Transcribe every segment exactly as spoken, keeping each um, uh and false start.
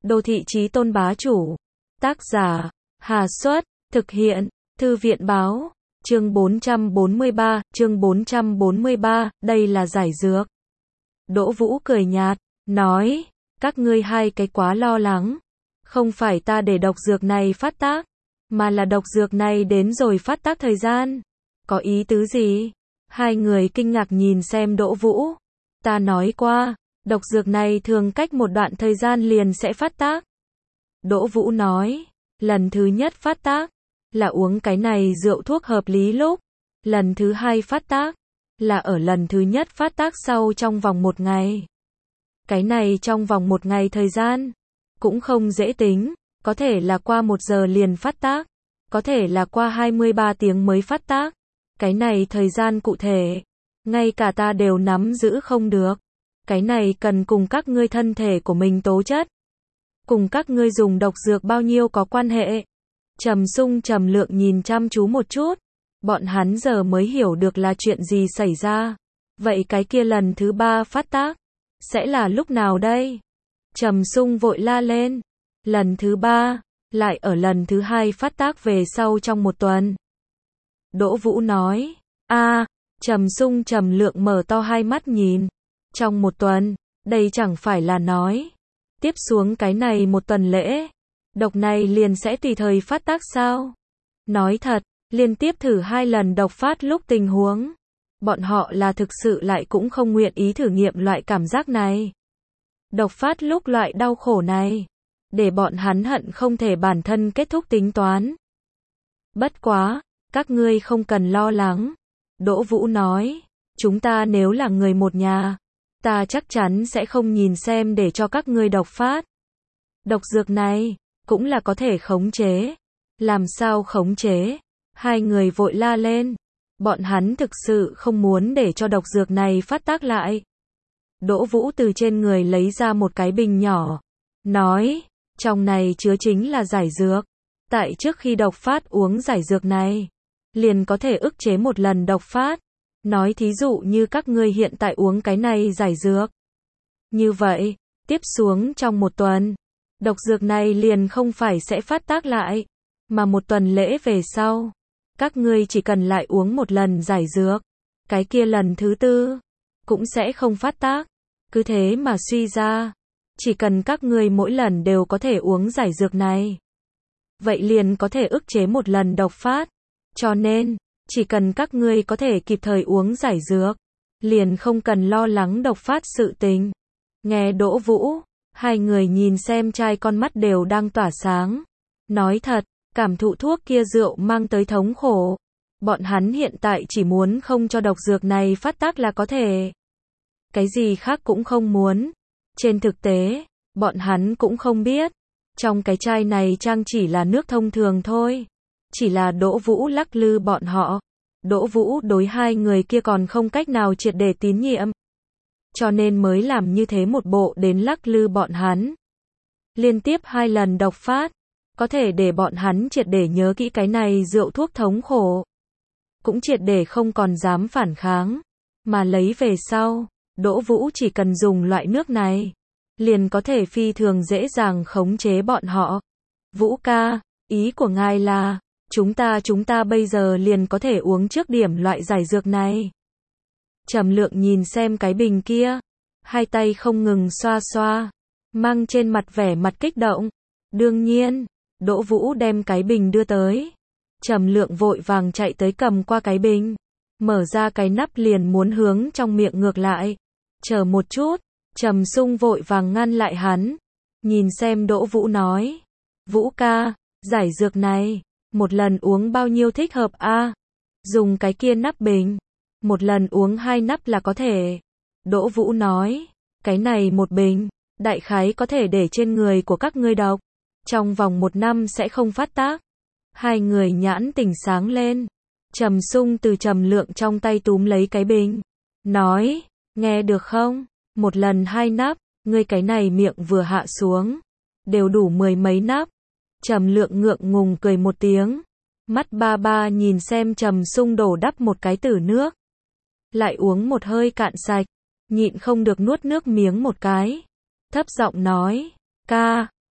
Đô thị chí tôn bá chủ. Tác giả, Hà Xuất, thực hiện, Thư viện báo, chương bốn trăm bốn mươi ba, chương bốn trăm bốn mươi ba, đây là giải dược. Đỗ Vũ cười nhạt, nói, các ngươi hai cái quá lo lắng. Không phải ta để độc dược này phát tác, mà là độc dược này đến rồi phát tác thời gian. Có ý tứ gì? Hai người kinh ngạc nhìn xem Đỗ Vũ. Ta nói qua, độc dược này thường cách một đoạn thời gian liền sẽ phát tác. Đỗ Vũ nói, lần thứ nhất phát tác, là uống cái này rượu thuốc hợp lý lúc. Lần thứ hai phát tác, là ở lần thứ nhất phát tác sau trong vòng một ngày. Cái này trong vòng một ngày thời gian, cũng không dễ tính, có thể là qua một giờ liền phát tác, có thể là qua hai mươi ba tiếng mới phát tác. Cái này thời gian cụ thể, ngay cả ta đều nắm giữ không được. Cái này cần cùng các ngươi thân thể của mình tố chất, cùng các ngươi dùng độc dược bao nhiêu có quan hệ. Trầm Sung Trầm Lượng nhìn chăm chú một chút, bọn hắn giờ mới hiểu được là chuyện gì xảy ra. Vậy cái kia lần thứ ba phát tác, sẽ là lúc nào đây? Trầm Sung vội la lên, lần thứ ba, lại ở lần thứ hai phát tác về sau trong một tuần. Đỗ Vũ nói, a, Trầm Sung Trầm Lượng mở to hai mắt nhìn, trong một tuần, đây chẳng phải là nói, tiếp xuống cái này một tuần lễ, độc này liền sẽ tùy thời phát tác sao? Nói thật, liên tiếp thử hai lần độc phát lúc tình huống, bọn họ là thực sự lại cũng không nguyện ý thử nghiệm loại cảm giác này. Độc phát lúc loại đau khổ này, để bọn hắn hận không thể bản thân kết thúc tính toán. Bất quá, các ngươi không cần lo lắng. Đỗ Vũ nói, chúng ta nếu là người một nhà, ta chắc chắn sẽ không nhìn xem để cho các ngươi độc phát. Độc dược này, cũng là có thể khống chế. Làm sao khống chế? Hai người vội la lên. Bọn hắn thực sự không muốn để cho độc dược này phát tác lại. Đỗ Vũ từ trên người lấy ra một cái bình nhỏ, nói, trong này chứa chính là giải dược. Tại trước khi độc phát uống giải dược này, liền có thể ức chế một lần độc phát. Nói thí dụ như các ngươi hiện tại uống cái này giải dược. Như vậy, tiếp xuống trong một tuần, độc dược này liền không phải sẽ phát tác lại, mà một tuần lễ về sau, các ngươi chỉ cần lại uống một lần giải dược, cái kia lần thứ tư, cũng sẽ không phát tác. Cứ thế mà suy ra, chỉ cần các ngươi mỗi lần đều có thể uống giải dược này, vậy liền có thể ức chế một lần độc phát. Cho nên, chỉ cần các ngươi có thể kịp thời uống giải dược, liền không cần lo lắng độc phát sự tình. Nghe Đỗ Vũ, hai người nhìn xem trai con mắt đều đang tỏa sáng. Nói thật, cảm thụ thuốc kia rượu mang tới thống khổ. Bọn hắn hiện tại chỉ muốn không cho độc dược này phát tác là có thể. Cái gì khác cũng không muốn. Trên thực tế, bọn hắn cũng không biết. Trong cái chai này trang chỉ là nước thông thường thôi. Chỉ là Đỗ Vũ lắc lư bọn họ. Đỗ Vũ đối hai người kia còn không cách nào triệt để tín nhiệm. Cho nên mới làm như thế một bộ đến lắc lư bọn hắn. Liên tiếp hai lần độc phát, có thể để bọn hắn triệt để nhớ kỹ cái này rượu thuốc thống khổ. Cũng triệt để không còn dám phản kháng. Mà lấy về sau, Đỗ Vũ chỉ cần dùng loại nước này, liền có thể phi thường dễ dàng khống chế bọn họ. Vũ ca, ý của ngài là, chúng ta chúng ta bây giờ liền có thể uống trước điểm loại giải dược này. Trầm Lượng nhìn xem cái bình kia, hai tay không ngừng xoa xoa, mang trên mặt vẻ mặt kích động. Đương nhiên, Đỗ Vũ đem cái bình đưa tới. Trầm Lượng vội vàng chạy tới cầm qua cái bình, mở ra cái nắp liền muốn hướng trong miệng ngược lại. Chờ một chút, Trầm Sung vội vàng ngăn lại hắn. Nhìn xem Đỗ Vũ nói, Vũ ca, giải dược này, một lần uống bao nhiêu thích hợp a? Dùng cái kia nắp bình, một lần uống hai nắp là có thể. Đỗ Vũ nói, cái này một bình, đại khái có thể để trên người của các ngươi độc, trong vòng một năm sẽ không phát tác. Hai người nhãn tỉnh sáng lên. Trầm Sung từ Trầm Lượng trong tay túm lấy cái bình, nói, nghe được không? Một lần hai nắp, ngươi cái này miệng vừa hạ xuống, đều đủ mười mấy nắp. Trầm Lượng ngượng ngùng cười một tiếng, mắt ba ba nhìn xem Trầm Sung đổ đắp một cái tử nước, lại uống một hơi cạn sạch, nhịn không được nuốt nước miếng một cái, thấp giọng nói, ca,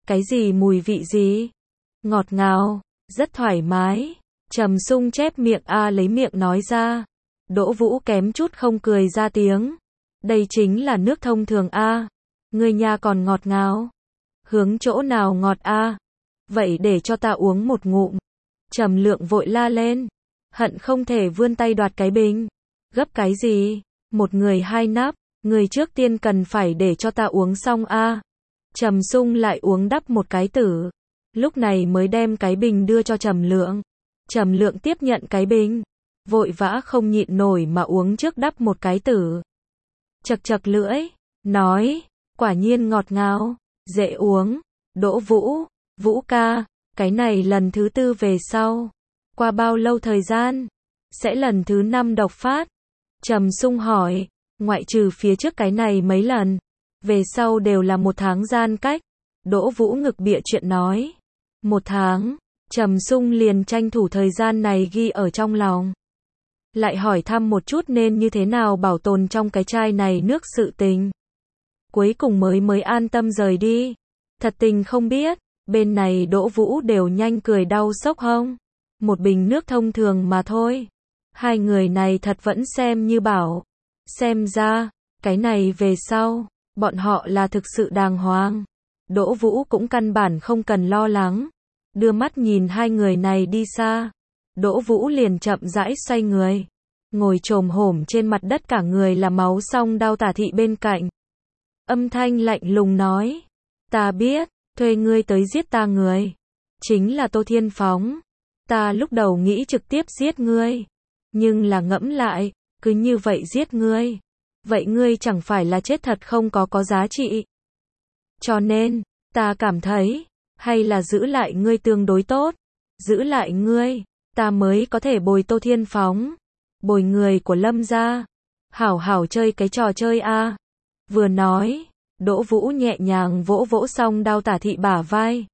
Cái gì mùi vị gì? Ngọt ngào, rất thoải mái. Trầm Sung chép miệng a lấy miệng nói ra. Đỗ Vũ kém chút không cười ra tiếng. Đây chính là nước thông thường a. Ngươi nha còn ngọt ngào. Hướng chỗ nào ngọt a? Vậy để cho ta uống một ngụm. Trầm Lượng vội la lên, hận không thể vươn tay đoạt cái bình. Gấp cái gì? Một người hai nắp, người trước tiên cần phải để cho ta uống xong a. Trầm Sung lại uống đắp một cái tử, lúc này mới đem cái bình đưa cho Trầm Lượng. Trầm Lượng tiếp nhận cái bình, vội vã không nhịn nổi mà uống trước đắp một cái tử. Chật chật lưỡi, nói, quả nhiên ngọt ngào, dễ uống. Đỗ Vũ, Vũ ca, cái này lần thứ tư về sau. Qua bao lâu thời gian? Sẽ lần thứ năm độc phát. Trầm Sung hỏi, ngoại trừ phía trước cái này mấy lần, về sau đều là một tháng gian cách. Đỗ Vũ ngực bịa chuyện nói. Một tháng, Trầm Sung liền tranh thủ thời gian này ghi ở trong lòng. Lại hỏi thăm một chút nên như thế nào bảo tồn trong cái chai này nước sự tình. Cuối cùng mới mới an tâm rời đi. Thật tình không biết, bên này Đỗ Vũ đều nhanh cười đau sốc hông. Một bình nước thông thường mà thôi. Hai người này thật vẫn xem như bảo. Xem ra, cái này về sau, bọn họ là thực sự đàng hoàng. Đỗ Vũ cũng căn bản không cần lo lắng. Đưa mắt nhìn hai người này đi xa. Đỗ Vũ liền chậm rãi xoay người. Ngồi chồm hổm trên mặt đất cả người là máu song đao Tả Thị bên cạnh. Âm thanh lạnh lùng nói. Ta biết, thuê ngươi tới giết ta người. Chính là Tô Thiên Phóng. Ta lúc đầu nghĩ trực tiếp giết ngươi. Nhưng là ngẫm lại, cứ như vậy giết ngươi. Vậy ngươi chẳng phải là chết thật không có có giá trị. Cho nên, ta cảm thấy, hay là giữ lại ngươi tương đối tốt. Giữ lại ngươi, ta mới có thể bồi Tô Thiên Phóng. Bồi người của Lâm gia. Hảo hảo chơi cái trò chơi a. Vừa nói, Đỗ Vũ nhẹ nhàng vỗ vỗ song đao Tả Thị bả vai.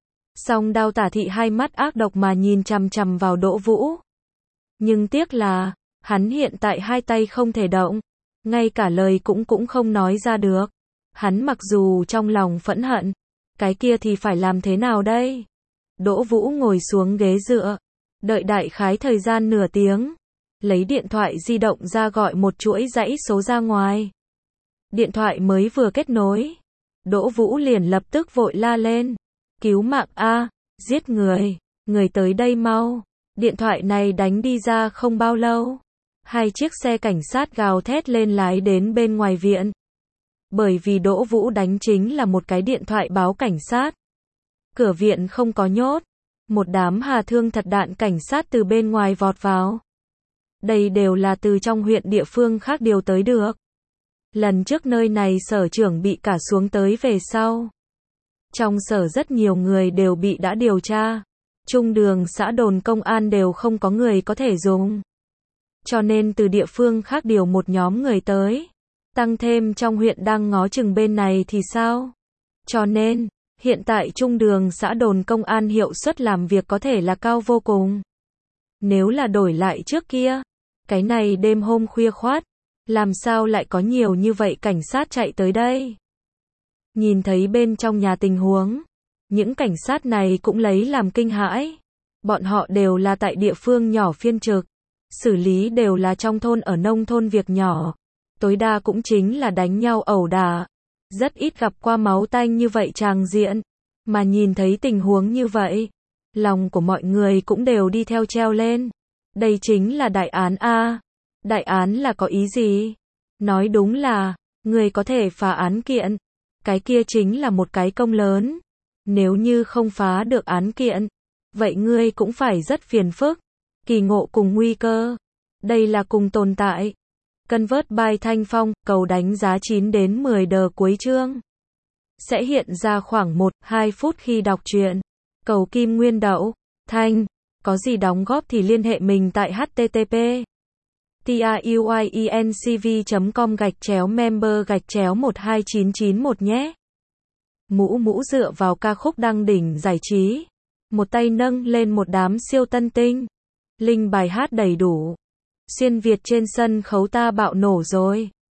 Song đao Tả Thị hai mắt ác độc mà nhìn chằm chằm vào Đỗ Vũ. Nhưng tiếc là, hắn hiện tại hai tay không thể động. Ngay cả lời cũng cũng không nói ra được. Hắn mặc dù trong lòng phẫn hận, cái kia thì phải làm thế nào đây? Đỗ Vũ ngồi xuống ghế dựa, đợi đại khái thời gian nửa tiếng. Lấy điện thoại di động ra gọi một chuỗi dãy số ra ngoài. Điện thoại mới vừa kết nối. Đỗ Vũ liền lập tức vội la lên. Cứu mạng a, giết người, người tới đây mau. Điện thoại này đánh đi ra không bao lâu. Hai chiếc xe cảnh sát gào thét lên lái đến bên ngoài viện. Bởi vì Đỗ Vũ đánh chính là một cái điện thoại báo cảnh sát. Cửa viện không có nhốt. Một đám hà thương thật đạn cảnh sát từ bên ngoài vọt vào. Đây đều là từ trong huyện địa phương khác điều tới được. Lần trước nơi này sở trưởng bị cả xuống tới về sau. Trong sở rất nhiều người đều bị đã điều tra. Trung đường xã đồn công an đều không có người có thể dùng. Cho nên từ địa phương khác điều một nhóm người tới. Tăng thêm trong huyện đang ngó chừng bên này thì sao? Cho nên, hiện tại trung đường xã đồn công an hiệu suất làm việc có thể là cao vô cùng. Nếu là đổi lại trước kia, cái này đêm hôm khuya khoắt, làm sao lại có nhiều như vậy cảnh sát chạy tới đây? Nhìn thấy bên trong nhà tình huống, những cảnh sát này cũng lấy làm kinh hãi. Bọn họ đều là tại địa phương nhỏ phiên trực, xử lý đều là trong thôn ở nông thôn việc nhỏ, tối đa cũng chính là đánh nhau ẩu đả, rất ít gặp qua máu tanh như vậy tràng diện, mà nhìn thấy tình huống như vậy, lòng của mọi người cũng đều đi theo treo lên. Đây chính là đại án a. Đại án là có ý gì? Nói đúng là, người có thể phá án kiện, cái kia chính là một cái công lớn. Nếu như không phá được án kiện, vậy ngươi cũng phải rất phiền phức. Kỳ ngộ cùng nguy cơ, đây là cùng tồn tại. Convert by Thanh Phong, cầu đánh giá chín đến mười đờ cuối chương. Sẽ hiện ra khoảng một đến hai phút khi đọc truyện. Cầu kim nguyên đậu, Thanh, có gì đóng góp thì liên hệ mình tại http truyencv chấm com gạch chéo member gạch chéo một hai chín chín một nhé. Mũ mũ dựa vào ca khúc đăng đỉnh giải trí. Một tay nâng lên một đám siêu tân tinh. Linh bài hát đầy đủ. Xuyên Việt trên sân khấu ta bạo nổ rồi.